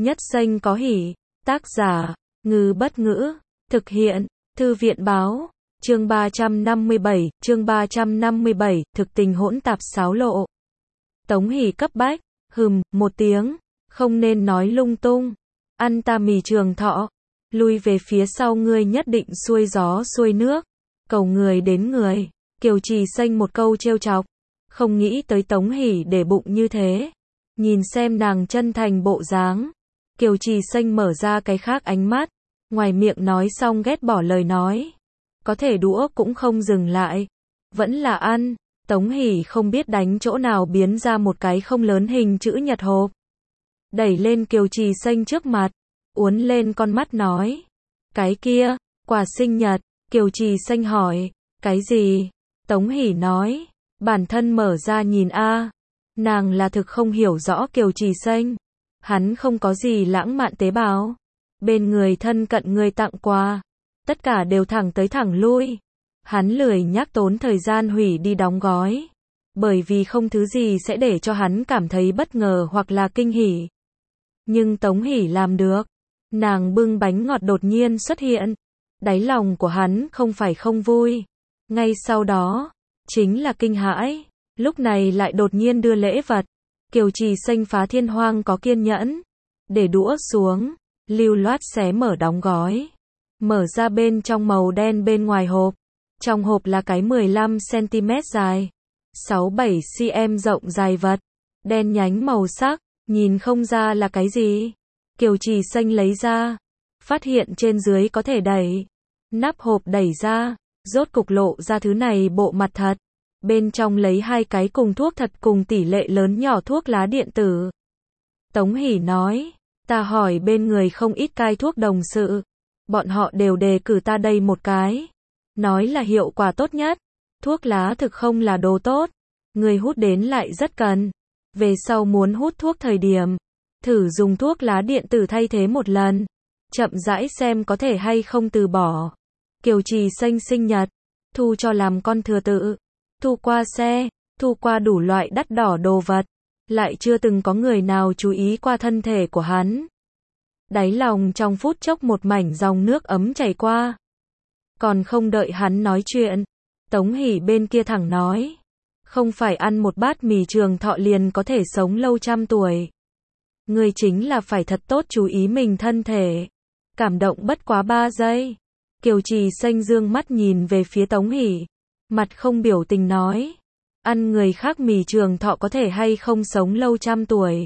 Nhất xanh có hỉ. Tác giả, Ngư Bất Ngữ. Thực hiện, Thư viện Báo. Chương 357, thực tình hỗn tạp xáo lộ. Tống Hỷ cấp bách, một tiếng, không nên nói lung tung. Ăn ta mì Trường Thọ, lui về phía sau ngươi nhất định xuôi gió xuôi nước. Cầu người đến người, Kiều Trì Xanh một câu trêu chọc. Không nghĩ tới Tống Hỷ để bụng như thế. Nhìn xem nàng chân thành bộ dáng. Kiều Trì Xanh mở ra cái khác ánh mắt. Ngoài miệng nói xong ghét bỏ lời nói. Có thể đũa cũng không dừng lại. Vẫn là ăn. Tống Hỷ không biết đánh chỗ nào biến ra một cái không lớn hình chữ nhật hộp. Đẩy lên Kiều Trì Xanh trước mặt. Uốn lên con mắt nói. Cái kia, quà sinh nhật. Kiều Trì Xanh hỏi. Cái gì? Tống Hỷ nói. Bản thân mở ra nhìn a. Nàng là thực không hiểu rõ Kiều Trì Xanh. Hắn không có gì lãng mạn tế bào. Bên người thân cận người tặng quà. Tất cả đều thẳng tới thẳng lui. Hắn lười nhắc tốn thời gian hủy đi đóng gói. Bởi vì không thứ gì sẽ để cho hắn cảm thấy bất ngờ hoặc là kinh hỉ. Nhưng Tống Hỷ làm được. Nàng bưng bánh ngọt đột nhiên xuất hiện. Đáy lòng của hắn không phải không vui. Ngay sau đó, chính là kinh hãi. Lúc này lại đột nhiên đưa lễ vật. Kiều Trì Xanh phá thiên hoang có kiên nhẫn. Để đũa xuống, lưu loát xé mở đóng gói. Mở ra bên trong màu đen bên ngoài hộp. Trong hộp là cái 15cm dài, 6-7cm rộng dài vật. Đen nhánh màu sắc, nhìn không ra là cái gì. Kiều Trì Xanh lấy ra. Phát hiện trên dưới có thể đẩy. Nắp hộp đẩy ra, rốt cục lộ ra thứ này bộ mặt thật. Bên trong lấy hai cái cùng thuốc thật cùng tỷ lệ lớn nhỏ thuốc lá điện tử. Tống Hỷ nói, ta hỏi bên người không ít cai thuốc đồng sự. Bọn họ đều đề cử ta đây một cái. Nói là hiệu quả tốt nhất. Thuốc lá thực không là đồ tốt. Người hút đến lại rất cần. Về sau muốn hút thuốc thời điểm. Thử dùng thuốc lá điện tử thay thế một lần. Chậm rãi xem có thể hay không từ bỏ. Kiều Trì Xanh sinh nhật. Thu cho làm con thừa tự. Thu qua xe. Thu qua đủ loại đắt đỏ đồ vật. Lại chưa từng có người nào chú ý qua thân thể của hắn. Đáy lòng trong phút chốc một mảnh dòng nước ấm chảy qua. Còn không đợi hắn nói chuyện. Tống Hỷ bên kia thẳng nói. Không phải ăn một bát mì Trường Thọ liền có thể sống lâu trăm tuổi. Người chính là phải thật tốt chú ý mình thân thể. Cảm động bất quá 3 giây. Kiều Trì Xanh dương mắt nhìn về phía Tống Hỷ. Mặt không biểu tình nói. Ăn người khác mì Trường Thọ có thể hay không sống lâu trăm tuổi.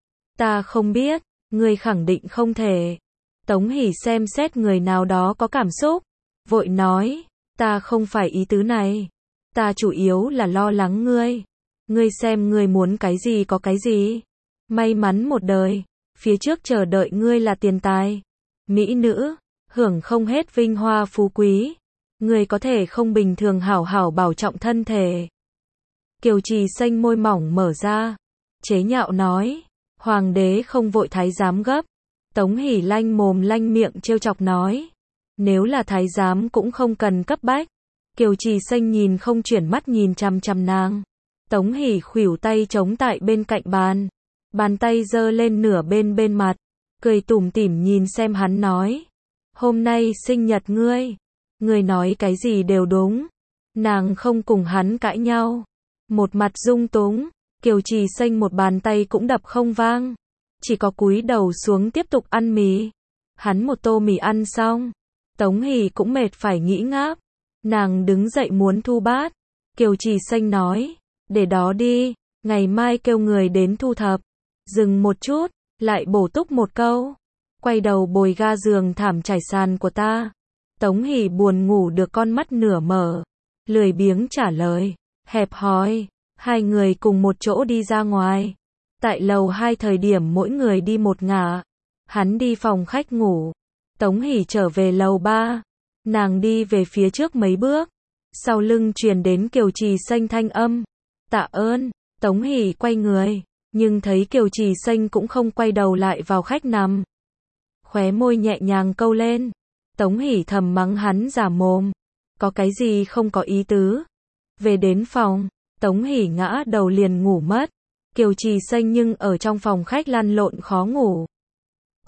Ta không biết. Người khẳng định không thể. Tống Hỷ xem xét người nào đó có cảm xúc. Vội nói. Ta không phải ý tứ này. Ta chủ yếu là lo lắng ngươi. Ngươi xem ngươi muốn cái gì có cái gì. May mắn một đời. Phía trước chờ đợi ngươi là tiền tài. Mỹ nữ. Hưởng không hết vinh hoa phú quý. Ngươi có thể không bình thường hảo hảo bảo trọng thân thể. Kiều Trì Xanh môi mỏng mở ra. Chế nhạo nói. Hoàng đế không vội thái giám gấp. Tống Hỷ lanh mồm lanh miệng trêu chọc nói. Nếu là thái giám cũng không cần cấp bách. Kiều Trì Xanh nhìn không chuyển mắt nhìn chằm chằm nàng. Tống Hỷ khuỷu tay chống tại bên cạnh bàn. Bàn tay giơ lên nửa bên bên mặt. Cười tủm tỉm nhìn xem hắn nói. Hôm nay sinh nhật ngươi. Ngươi nói cái gì đều đúng. Nàng không cùng hắn cãi nhau. Một mặt dung túng. Kiều Trì Xanh một bàn tay cũng đập không vang. Chỉ có cúi đầu xuống tiếp tục ăn mì. Hắn một tô mì ăn xong. Tống Hỷ cũng mệt phải nghĩ ngáp. Nàng đứng dậy muốn thu bát. Kiều Trì Xanh nói. Để đó đi. Ngày mai kêu người đến thu thập. Dừng một chút. Lại bổ túc một câu. Quay đầu bồi ga giường thảm trải sàn của ta. Tống Hỷ buồn ngủ được con mắt nửa mở. Lười biếng trả lời. Hẹp hòi. Hai người cùng một chỗ đi ra ngoài. Tại lầu 2 thời điểm mỗi người đi một ngả. Hắn đi phòng khách ngủ. Tống Hỷ trở về lầu 3. Nàng đi về phía trước mấy bước. Sau lưng truyền đến Kiều Trì Xanh thanh âm. Tạ ơn. Tống Hỷ quay người. Nhưng thấy Kiều Trì Xanh cũng không quay đầu lại vào khách nằm. Khóe môi nhẹ nhàng câu lên. Tống Hỷ thầm mắng hắn giả mồm. Có cái gì không có ý tứ. Về đến phòng. Tống Hỷ ngã đầu liền ngủ mất. Kiều Trì Xanh nhưng ở trong phòng khách lăn lộn khó ngủ.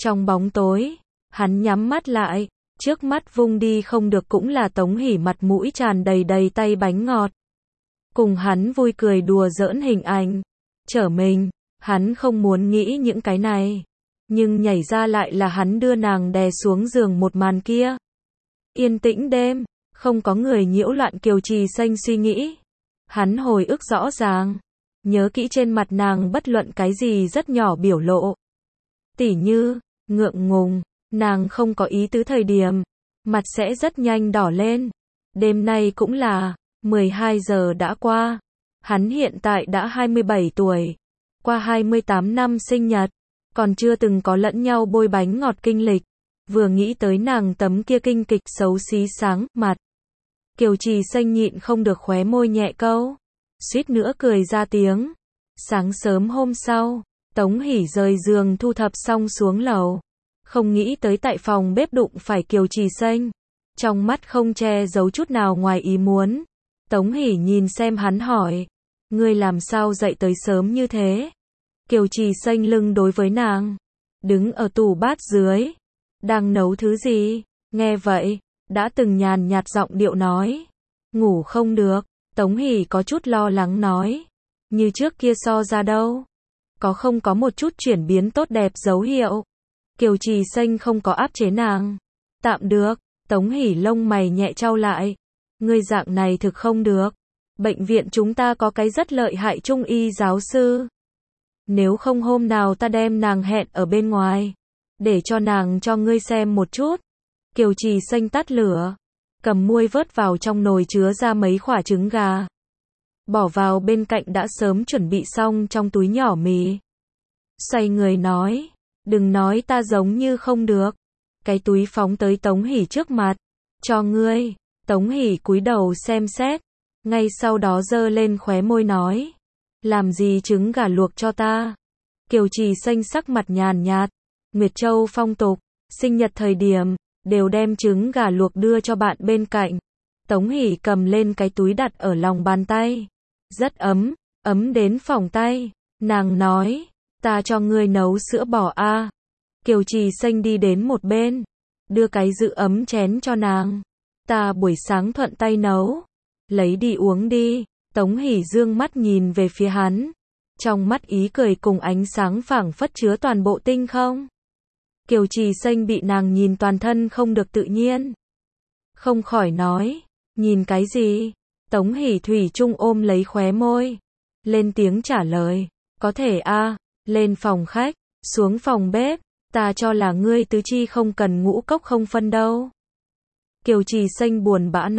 Trong bóng tối, hắn nhắm mắt lại, trước mắt vung đi không được cũng là Tống Hỷ mặt mũi tràn đầy đầy tay bánh ngọt. Cùng hắn vui cười đùa giỡn hình ảnh. Trở mình, hắn không muốn nghĩ những cái này. Nhưng nhảy ra lại là hắn đưa nàng đè xuống giường một màn kia. Yên tĩnh đêm, không có người nhiễu loạn Kiều Trì Xanh suy nghĩ. Hắn hồi ức rõ ràng, nhớ kỹ trên mặt nàng bất luận cái gì rất nhỏ biểu lộ. Tỉ như, ngượng ngùng, nàng không có ý tứ thời điểm, mặt sẽ rất nhanh đỏ lên. Đêm nay cũng là 12 giờ đã qua. Hắn hiện tại đã 27 tuổi, qua 28 năm sinh nhật, còn chưa từng có lẫn nhau bôi bánh ngọt kinh lịch. Vừa nghĩ tới nàng tấm kia kinh kịch xấu xí sáng mặt, Kiều Trì Xanh nhịn không được khóe môi nhẹ câu, suýt nữa cười ra tiếng. Sáng sớm hôm sau, Tống Hỷ rời giường thu thập xong xuống lầu, không nghĩ tới tại phòng bếp đụng phải Kiều Trì Xanh, trong mắt không che giấu chút nào ngoài ý muốn. Tống Hỷ nhìn xem hắn hỏi, ngươi làm sao dậy tới sớm như thế? Kiều Trì Xanh lưng đối với nàng, đứng ở tủ bát dưới, đang nấu thứ gì? Nghe vậy, đã từng nhàn nhạt giọng điệu nói, ngủ không được. Tống Hỷ có chút lo lắng nói, như trước kia so ra đâu, không có một chút chuyển biến tốt đẹp dấu hiệu. Kiều Trì Xanh không có áp chế nàng, tạm được. Tống Hỷ lông mày nhẹ chau lại, ngươi dạng này thực không được. Bệnh viện chúng ta có cái rất lợi hại trung y giáo sư, nếu không hôm nào ta đem nàng hẹn ở bên ngoài, để cho nàng cho ngươi xem một chút. Kiều Trì Xanh tắt lửa, cầm muôi vớt vào trong nồi chứa ra mấy quả trứng gà, bỏ vào bên cạnh đã sớm chuẩn bị xong trong túi nhỏ mì. Xoay người nói, đừng nói ta giống như không được. Cái túi phóng tới Tống Hỷ trước mặt, cho ngươi. Tống Hỷ cúi đầu xem xét, ngay sau đó giơ lên khóe môi nói, làm gì trứng gà luộc cho ta. Kiều Trì Xanh sắc mặt nhàn nhạt, Nguyệt Châu phong tục, sinh nhật thời điểm, đều đem trứng gà luộc đưa cho bạn bên cạnh. Tống Hỷ cầm lên cái túi đặt ở lòng bàn tay, rất ấm, ấm đến phỏng tay. Nàng nói, ta cho ngươi nấu sữa bò a. Kiều Trì Xanh đi đến một bên, đưa cái giữ ấm chén cho nàng. Ta buổi sáng thuận tay nấu, lấy đi uống đi. Tống Hỷ dương mắt nhìn về phía hắn, trong mắt ý cười cùng ánh sáng phảng phất chứa toàn bộ tinh không. Kiều Trì Xanh bị nàng nhìn toàn thân không được tự nhiên, không khỏi nói, nhìn cái gì? Tống Hỷ thủy chung ôm lấy khóe môi, lên tiếng trả lời, có thể a. Lên phòng khách, xuống phòng bếp, ta cho là ngươi tứ chi không cần ngũ cốc không phân đâu. Kiều Trì Xanh buồn bã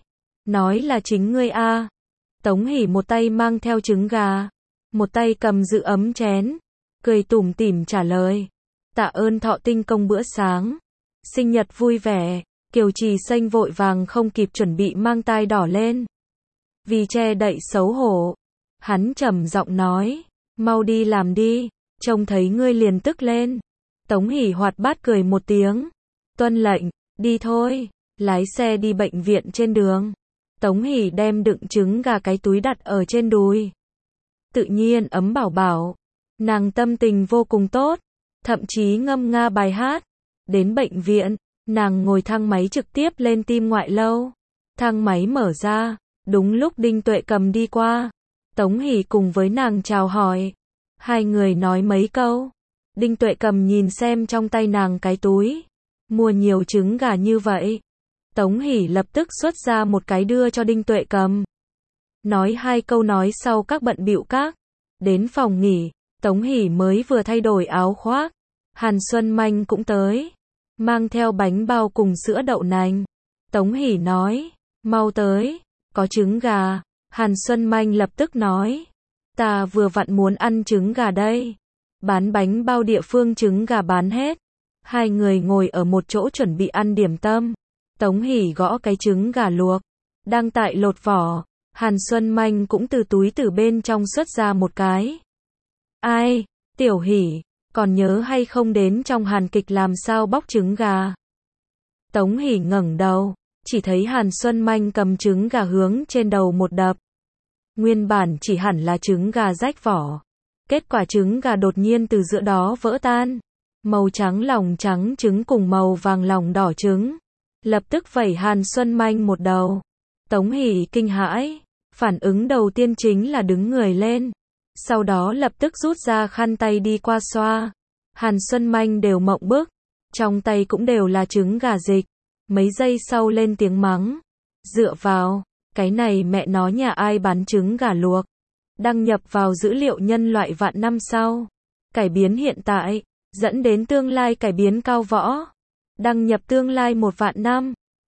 nói là chính ngươi a. Tống Hỷ một tay mang theo trứng gà, một tay cầm giữ ấm chén, cười tủm tỉm trả lời, tạ ơn thọ tinh công bữa sáng, sinh nhật vui vẻ. Kiều Trì Xanh vội vàng không kịp chuẩn bị mang tai đỏ lên, vì che đậy xấu hổ, hắn trầm giọng nói, mau đi làm đi, trông thấy ngươi liền tức lên. Tống Hỷ hoạt bát cười một tiếng, tuân lệnh, đi thôi. Lái xe đi bệnh viện. Trên đường, Tống Hỷ đem đựng trứng gà cái túi đặt ở trên đùi, tự nhiên ấm bảo bảo. Nàng tâm tình vô cùng tốt, thậm chí ngâm nga bài hát. Đến bệnh viện, nàng ngồi thang máy trực tiếp lên tim ngoại lâu. Thang máy mở ra, đúng lúc Đinh Tuệ Cầm đi qua. Tống Hỷ cùng với nàng chào hỏi, hai người nói mấy câu. Đinh Tuệ Cầm nhìn xem trong tay nàng cái túi, mua nhiều trứng gà như vậy. Tống Hỷ lập tức xuất ra một cái đưa cho Đinh Tuệ Cầm, nói hai câu nói sau các bận bịu các. Đến phòng nghỉ, Tống Hỷ mới vừa thay đổi áo khoác, Hàn Xuân Manh cũng tới, mang theo bánh bao cùng sữa đậu nành. Tống Hỷ nói, mau tới, có trứng gà. Hàn Xuân Manh lập tức nói, ta vừa vặn muốn ăn trứng gà đây. Bán bánh bao địa phương trứng gà bán hết. Hai người ngồi ở một chỗ chuẩn bị ăn điểm tâm. Tống Hỷ gõ cái trứng gà luộc, đang tại lột vỏ. Hàn Xuân Manh cũng từ túi từ bên trong xuất ra một cái. Ai, Tiểu Hỷ, còn nhớ hay không đến trong Hàn kịch làm sao bóc trứng gà? Tống Hỷ ngẩng đầu, chỉ thấy Hàn Xuân Manh cầm trứng gà hướng trên đầu một đập. Nguyên bản chỉ hẳn là trứng gà rách vỏ, kết quả trứng gà đột nhiên từ giữa đó vỡ tan. màu trắng lòng trắng trứng cùng màu vàng lòng đỏ trứng. Lập tức vẩy Hàn Xuân Manh một đầu. Tống Hỷ kinh hãi, phản ứng đầu tiên chính là đứng người lên. Sau đó lập tức rút ra khăn tay đi qua xoa. Hàn Xuân Manh đều mộng bức, trong tay cũng đều là trứng gà dịch. Mấy giây sau lên tiếng mắng. Dựa vào, cái này mẹ nó nhà ai bán trứng gà luộc. Đăng nhập vào dữ liệu nhân loại vạn năm sau. Cải biến hiện tại, dẫn đến tương lai cải biến cao võ. Đăng nhập tương lai 1 vạn năm.